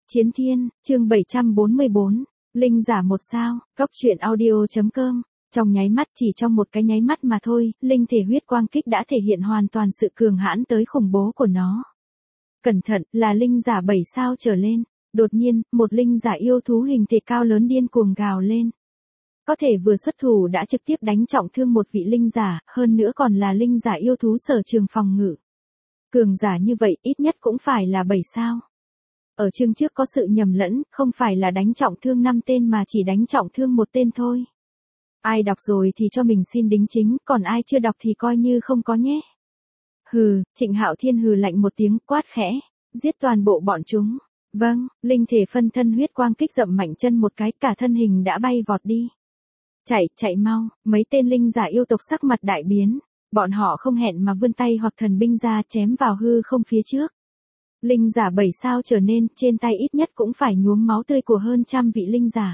Chiến Thiên, chương 744, Linh giả một sao, Cốc truyện audio.com. Trong nháy mắt, chỉ trong một cái nháy mắt mà thôi, linh thể huyết quang kích đã thể hiện hoàn toàn sự cường hãn tới khủng bố của nó. Cẩn thận, là linh giả 7 sao trở lên. Đột nhiên, một linh giả yêu thú hình thể cao lớn điên cuồng gào lên. Có thể vừa xuất thủ đã trực tiếp đánh trọng thương một vị linh giả, hơn nữa còn là linh giả yêu thú sở trường phòng ngự. Cường giả như vậy ít nhất cũng phải là 7 sao. Ở chương trước có sự nhầm lẫn, không phải là đánh trọng thương 5 tên mà chỉ đánh trọng thương một tên thôi. Ai đọc rồi thì cho mình xin đính chính, còn ai chưa đọc thì coi như không có nhé. Hừ, Trịnh Hạo Thiên hừ lạnh một tiếng, quát khẽ, giết toàn bộ bọn chúng. Vâng, linh thể phân thân huyết quang kích dậm mạnh chân một cái, cả thân hình đã bay vọt đi. Chạy mau, mấy tên linh giả yêu tộc sắc mặt đại biến. Bọn họ không hẹn mà vươn tay hoặc thần binh ra chém vào hư không phía trước. Linh giả 7 sao trở nên, trên tay ít nhất cũng phải nhuốm máu tươi của hơn trăm vị linh giả.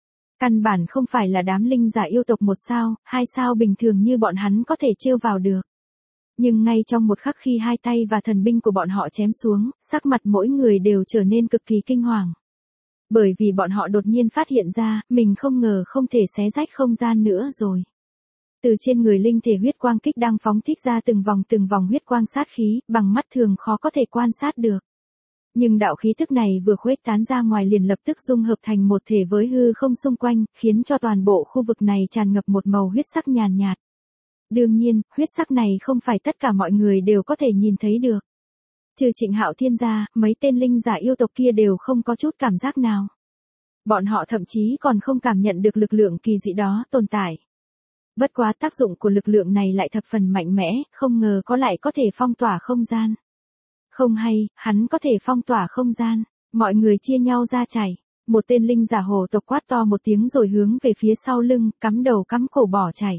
Căn bản không phải là đám linh giả yêu tộc 1 sao, 2 sao bình thường như bọn hắn có thể trêu vào được. Nhưng ngay trong một khắc khi hai tay và thần binh của bọn họ chém xuống, sắc mặt mỗi người đều trở nên cực kỳ kinh hoàng. Bởi vì bọn họ đột nhiên phát hiện ra, mình không ngờ không thể xé rách không gian nữa rồi. Từ trên người linh thể huyết quang kích đang phóng thích ra từng vòng huyết quang sát khí, bằng mắt thường khó có thể quan sát được. Nhưng đạo khí thức này vừa khuếch tán ra ngoài liền lập tức dung hợp thành một thể với hư không xung quanh, khiến cho toàn bộ khu vực này tràn ngập một màu huyết sắc nhàn nhạt. Đương nhiên, huyết sắc này không phải tất cả mọi người đều có thể nhìn thấy được. Trừ Trịnh Hạo Thiên ra, mấy tên linh giả yêu tộc kia đều không có chút cảm giác nào. Bọn họ thậm chí còn không cảm nhận được lực lượng kỳ dị đó tồn tại. Bất quá tác dụng của lực lượng này lại thập phần mạnh mẽ, không ngờ lại có thể phong tỏa không gian. Không hay, hắn có thể phong tỏa không gian. Mọi người chia nhau ra chạy. Một tên linh giả hồ tộc quát to một tiếng rồi hướng về phía sau lưng, cắm đầu cắm cổ bỏ chạy.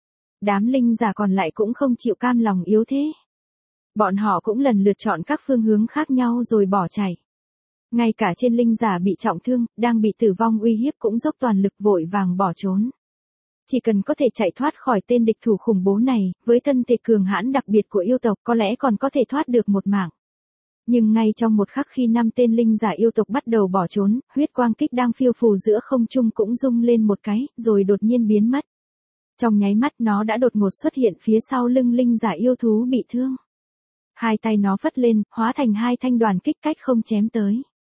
Đám linh giả còn lại cũng không chịu cam lòng yếu thế. Bọn họ cũng lần lượt chọn các phương hướng khác nhau rồi bỏ chạy. Ngay cả trên linh giả bị trọng thương, đang bị tử vong uy hiếp cũng dốc toàn lực vội vàng bỏ trốn. Chỉ cần có thể chạy thoát khỏi tên địch thủ khủng bố này, với thân thể cường hãn đặc biệt của yêu tộc có lẽ còn có thể thoát được một mạng. Nhưng ngay trong một khắc khi 5 tên linh giả yêu tộc bắt đầu bỏ trốn, huyết quang kích đang phiêu phù giữa không trung cũng rung lên một cái, rồi đột nhiên biến mất. Trong nháy mắt nó đã đột ngột xuất hiện phía sau lưng linh giả yêu thú bị thương. Hai tay nó phất lên, hóa thành 2 thanh đoàn kích cách không chém tới.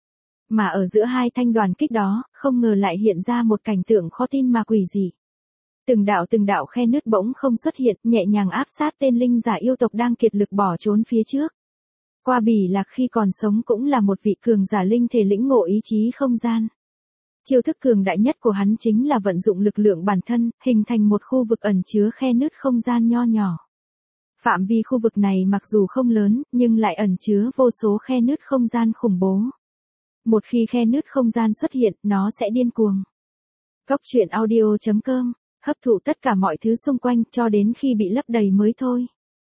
Mà ở giữa 2 thanh đoàn kích đó, không ngờ lại hiện ra một cảnh tượng khó tin mà quỷ dị. Từng đạo khe nứt bỗng không xuất hiện, nhẹ nhàng áp sát tên linh giả yêu tộc đang kiệt lực bỏ trốn phía trước. Qua Bỉ Lạc khi còn sống cũng là một vị cường giả linh thể lĩnh ngộ ý chí không gian. Chiêu thức cường đại nhất của hắn chính là vận dụng lực lượng bản thân, hình thành một khu vực ẩn chứa khe nứt không gian nho nhỏ. Phạm vi khu vực này mặc dù không lớn, nhưng lại ẩn chứa vô số khe nứt không gian khủng bố. Một khi khe nứt không gian xuất hiện, nó sẽ điên cuồng. Cốc truyện audio.com, hấp thụ tất cả mọi thứ xung quanh cho đến khi bị lấp đầy mới thôi.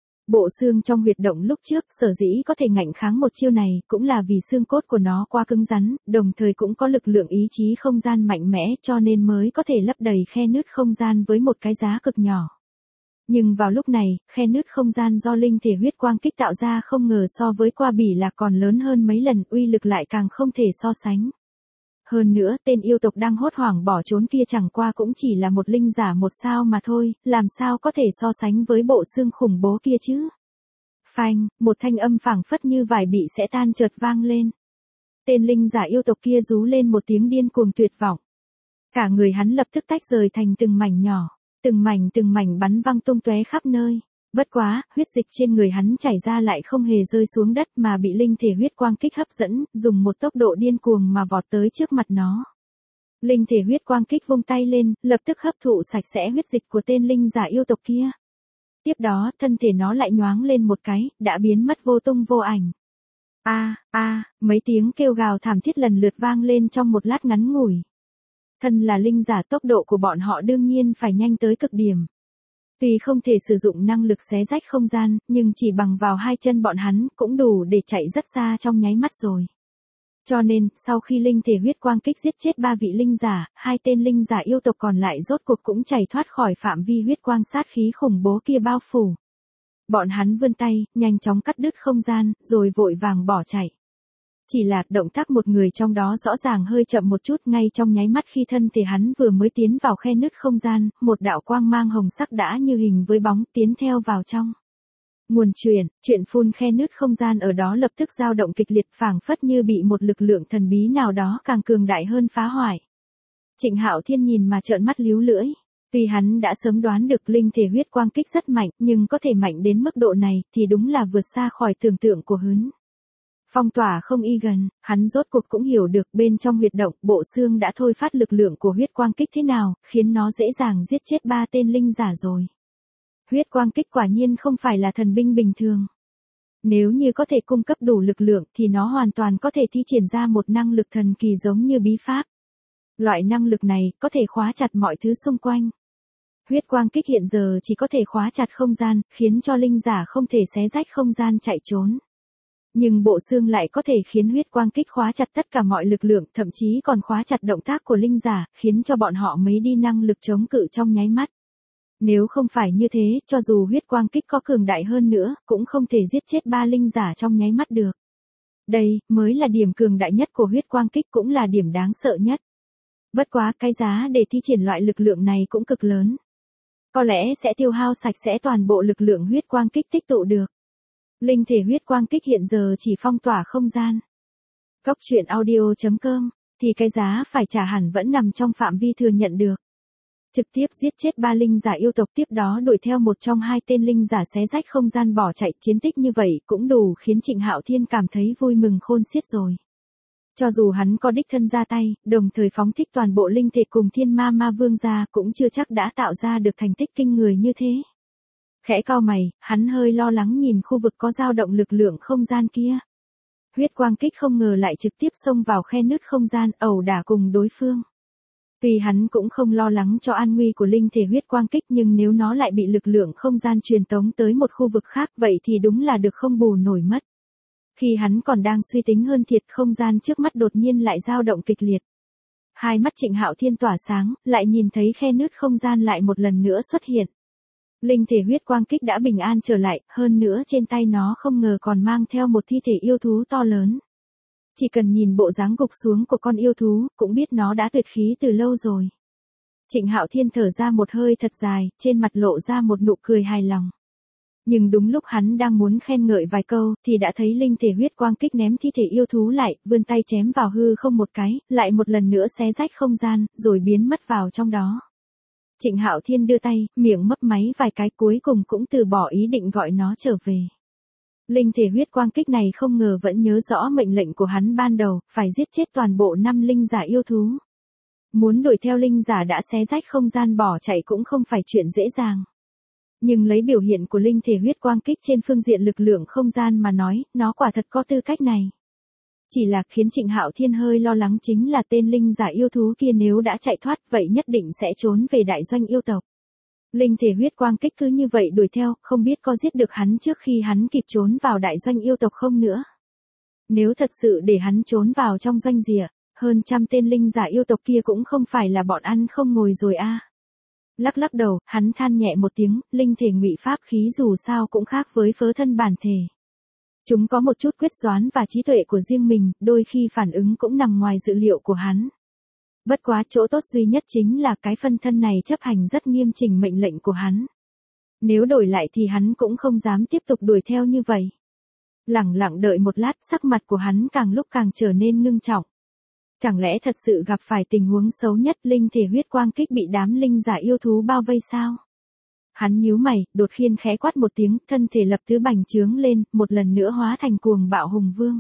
Bộ xương trong huyệt động lúc trước sở dĩ có thể ngạnh kháng một chiêu này cũng là vì xương cốt của nó quá cứng rắn, đồng thời cũng có lực lượng ý chí không gian mạnh mẽ cho nên mới có thể lấp đầy khe nứt không gian với một cái giá cực nhỏ. Nhưng vào lúc này, khe nứt không gian do linh thể huyết quang kích tạo ra không ngờ so với Qua Bỉ Lạc còn lớn hơn mấy lần, uy lực lại càng không thể so sánh. Hơn nữa, tên yêu tộc đang hốt hoảng bỏ trốn kia chẳng qua cũng chỉ là một linh giả 1 sao mà thôi, làm sao có thể so sánh với bộ xương khủng bố kia chứ? Phanh, một thanh âm phảng phất như vải bị sẽ tan chợt vang lên. Tên linh giả yêu tộc kia rú lên một tiếng điên cuồng tuyệt vọng. Cả người hắn lập tức tách rời thành từng mảnh nhỏ, từng mảnh bắn văng tung tóe khắp nơi. Bất quá, huyết dịch trên người hắn chảy ra lại không hề rơi xuống đất mà bị linh thể huyết quang kích hấp dẫn, dùng một tốc độ điên cuồng mà vọt tới trước mặt nó. Linh thể huyết quang kích vung tay lên, lập tức hấp thụ sạch sẽ huyết dịch của tên linh giả yêu tộc kia. Tiếp đó, thân thể nó lại nhoáng lên một cái, đã biến mất vô tung vô ảnh. Mấy tiếng kêu gào thảm thiết lần lượt vang lên trong một lát ngắn ngủi. Thân là linh giả, tốc độ của bọn họ đương nhiên phải nhanh tới cực điểm. Tuy không thể sử dụng năng lực xé rách không gian, nhưng chỉ bằng vào 2 chân bọn hắn cũng đủ để chạy rất xa trong nháy mắt rồi. Cho nên, sau khi linh thể huyết quang kích giết chết 3 vị linh giả, 2 tên linh giả yêu tộc còn lại rốt cuộc cũng chạy thoát khỏi phạm vi huyết quang sát khí khủng bố kia bao phủ. Bọn hắn vươn tay, nhanh chóng cắt đứt không gian, rồi vội vàng bỏ chạy. Chỉ là động tác một người trong đó rõ ràng hơi chậm một chút, ngay trong nháy mắt khi thân thể hắn vừa mới tiến vào khe nứt không gian, một đạo quang mang hồng sắc đã như hình với bóng tiến theo vào trong. Nguồn chuyện phun khe nứt không gian ở đó lập tức dao động kịch liệt, phảng phất như bị một lực lượng thần bí nào đó càng cường đại hơn phá hoại. Trịnh Hạo Thiên nhìn mà trợn mắt líu lưỡi. Tuy hắn đã sớm đoán được linh thể huyết quang kích rất mạnh, nhưng có thể mạnh đến mức độ này thì đúng là vượt xa khỏi tưởng tượng của hắn. Phong tỏa không y gần, hắn rốt cuộc cũng hiểu được bên trong huyệt động bộ xương đã thôi phát lực lượng của huyết quang kích thế nào, khiến nó dễ dàng giết chết 3 tên linh giả rồi. Huyết quang kích quả nhiên không phải là thần binh bình thường. Nếu như có thể cung cấp đủ lực lượng thì nó hoàn toàn có thể thi triển ra một năng lực thần kỳ giống như bí pháp. Loại năng lực này có thể khóa chặt mọi thứ xung quanh. Huyết quang kích hiện giờ chỉ có thể khóa chặt không gian, khiến cho linh giả không thể xé rách không gian chạy trốn. Nhưng bộ xương lại có thể khiến huyết quang kích khóa chặt tất cả mọi lực lượng, thậm chí còn khóa chặt động tác của linh giả, khiến cho bọn họ mấy đi năng lực chống cự trong nháy mắt. Nếu không phải như thế, cho dù huyết quang kích có cường đại hơn nữa, cũng không thể giết chết 3 linh giả trong nháy mắt được. Đây mới là điểm cường đại nhất của huyết quang kích, cũng là điểm đáng sợ nhất. Bất quá cái giá để thi triển loại lực lượng này cũng cực lớn. Có lẽ sẽ tiêu hao sạch sẽ toàn bộ lực lượng huyết quang kích tích tụ được. Linh thể huyết quang kích hiện giờ chỉ phong tỏa không gian. Cốc truyện audio.com thì cái giá phải trả hẳn vẫn nằm trong phạm vi thừa nhận được. Trực tiếp giết chết 3 linh giả yêu tộc, tiếp đó đuổi theo một trong 2 tên linh giả xé rách không gian bỏ chạy, chiến tích như vậy cũng đủ khiến Trịnh Hạo Thiên cảm thấy vui mừng khôn xiết rồi. Cho dù hắn có đích thân ra tay, đồng thời phóng thích toàn bộ linh thể cùng Thiên Ma Ma Vương ra, cũng chưa chắc đã tạo ra được thành tích kinh người như thế. Khẽ cau mày, hắn hơi lo lắng nhìn khu vực có dao động lực lượng không gian kia. Huyết quang kích không ngờ lại trực tiếp xông vào khe nứt không gian, ẩu đả cùng đối phương. Tuy hắn cũng không lo lắng cho an nguy của linh thể huyết quang kích, nhưng nếu nó lại bị lực lượng không gian truyền tống tới một khu vực khác, vậy thì đúng là được không bù nổi mất. Khi hắn còn đang suy tính hơn thiệt, không gian trước mắt đột nhiên lại dao động kịch liệt. Hai mắt Trịnh Hạo Thiên tỏa sáng, lại nhìn thấy khe nứt không gian lại một lần nữa xuất hiện. Linh thể huyết quang kích đã bình an trở lại, hơn nữa trên tay nó không ngờ còn mang theo một thi thể yêu thú to lớn. Chỉ cần nhìn bộ dáng gục xuống của con yêu thú, cũng biết nó đã tuyệt khí từ lâu rồi. Trịnh Hạo Thiên thở ra một hơi thật dài, trên mặt lộ ra một nụ cười hài lòng. Nhưng đúng lúc hắn đang muốn khen ngợi vài câu, thì đã thấy linh thể huyết quang kích ném thi thể yêu thú lại, vươn tay chém vào hư không một cái, lại một lần nữa xé rách không gian, rồi biến mất vào trong đó. Trịnh Hạo Thiên đưa tay, miệng mấp máy vài cái, cuối cùng cũng từ bỏ ý định gọi nó trở về. Linh thể huyết quang kích này không ngờ vẫn nhớ rõ mệnh lệnh của hắn ban đầu, phải giết chết toàn bộ 5 linh giả yêu thú. Muốn đuổi theo linh giả đã xé rách không gian bỏ chạy cũng không phải chuyện dễ dàng. Nhưng lấy biểu hiện của linh thể huyết quang kích trên phương diện lực lượng không gian mà nói, nó quả thật có tư cách này. Chỉ là khiến Trịnh Hạo Thiên hơi lo lắng chính là tên linh giả yêu thú kia nếu đã chạy thoát vậy nhất định sẽ trốn về đại doanh yêu tộc. Linh thể huyết quang kích cứ như vậy đuổi theo, không biết có giết được hắn trước khi hắn kịp trốn vào đại doanh yêu tộc không nữa. Nếu thật sự để hắn trốn vào trong doanh rìa, hơn 100 tên linh giả yêu tộc kia cũng không phải là bọn ăn không ngồi rồi a. Lắc lắc đầu, hắn than nhẹ một tiếng, linh thể ngụy pháp khí dù sao cũng khác với phớ thân bản thể. Chúng có một chút quyết đoán và trí tuệ của riêng mình, đôi khi phản ứng cũng nằm ngoài dự liệu của hắn. Bất quá chỗ tốt duy nhất chính là cái phân thân này chấp hành rất nghiêm chỉnh mệnh lệnh của hắn. Nếu đổi lại thì hắn cũng không dám tiếp tục đuổi theo như vậy. Lẳng lặng đợi một lát, sắc mặt của hắn càng lúc càng trở nên ngưng trọng. Chẳng lẽ thật sự gặp phải tình huống xấu nhất, linh thể huyết quang kích bị đám linh giả yêu thú bao vây sao? Hắn nhíu mày, đột khiên khẽ quát một tiếng, thân thể lập tức bành trướng lên, một lần nữa hóa thành cuồng bạo hùng vương.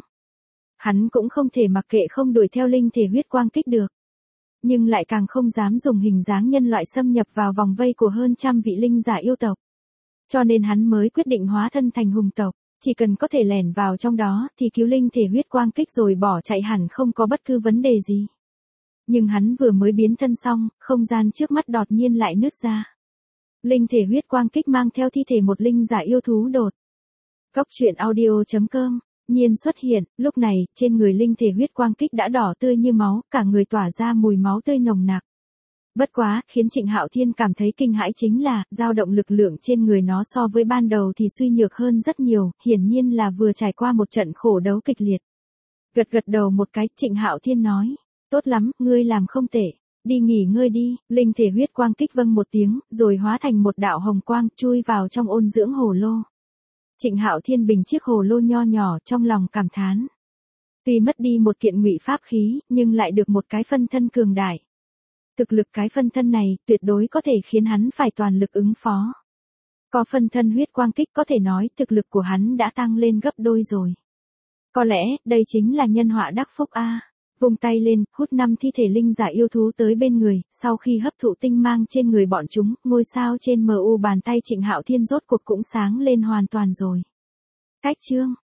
Hắn cũng không thể mặc kệ không đuổi theo linh thể huyết quang kích được. Nhưng lại càng không dám dùng hình dáng nhân loại xâm nhập vào vòng vây của hơn 100 vị linh giả yêu tộc. Cho nên hắn mới quyết định hóa thân thành hùng tộc, chỉ cần có thể lẻn vào trong đó thì cứu linh thể huyết quang kích rồi bỏ chạy hẳn không có bất cứ vấn đề gì. Nhưng hắn vừa mới biến thân xong, không gian trước mắt đột nhiên lại nứt ra. Linh thể huyết quang kích mang theo thi thể một linh giả yêu thú đột. Cốc truyện audio.com nhiên xuất hiện, lúc này, trên người linh thể huyết quang kích đã đỏ tươi như máu, cả người tỏa ra mùi máu tươi nồng nặc. Bất quá, khiến Trịnh Hạo Thiên cảm thấy kinh hãi chính là, dao động lực lượng trên người nó so với ban đầu thì suy nhược hơn rất nhiều, hiển nhiên là vừa trải qua một trận khổ đấu kịch liệt. Gật gật đầu một cái, Trịnh Hạo Thiên nói. Tốt lắm, ngươi làm không tệ. Đi nghỉ ngơi đi, linh thể huyết quang kích vâng một tiếng, rồi hóa thành một đạo hồng quang, chui vào trong ôn dưỡng hồ lô. Trịnh Hạo Thiên bình chiếc hồ lô nho nhỏ, trong lòng cảm thán. Tuy mất đi một kiện ngụy pháp khí, nhưng lại được một cái phân thân cường đại. Thực lực cái phân thân này, tuyệt đối có thể khiến hắn phải toàn lực ứng phó. Có phân thân huyết quang kích có thể nói thực lực của hắn đã tăng lên gấp đôi rồi. Có lẽ, đây chính là nhân họa đắc phúc a. Vung tay lên, hút 5 thi thể linh giả yêu thú tới bên người, sau khi hấp thụ tinh mang trên người bọn chúng, ngôi sao trên MU bàn tay Trịnh Hạo Thiên rốt cuộc cũng sáng lên hoàn toàn rồi. Cách chương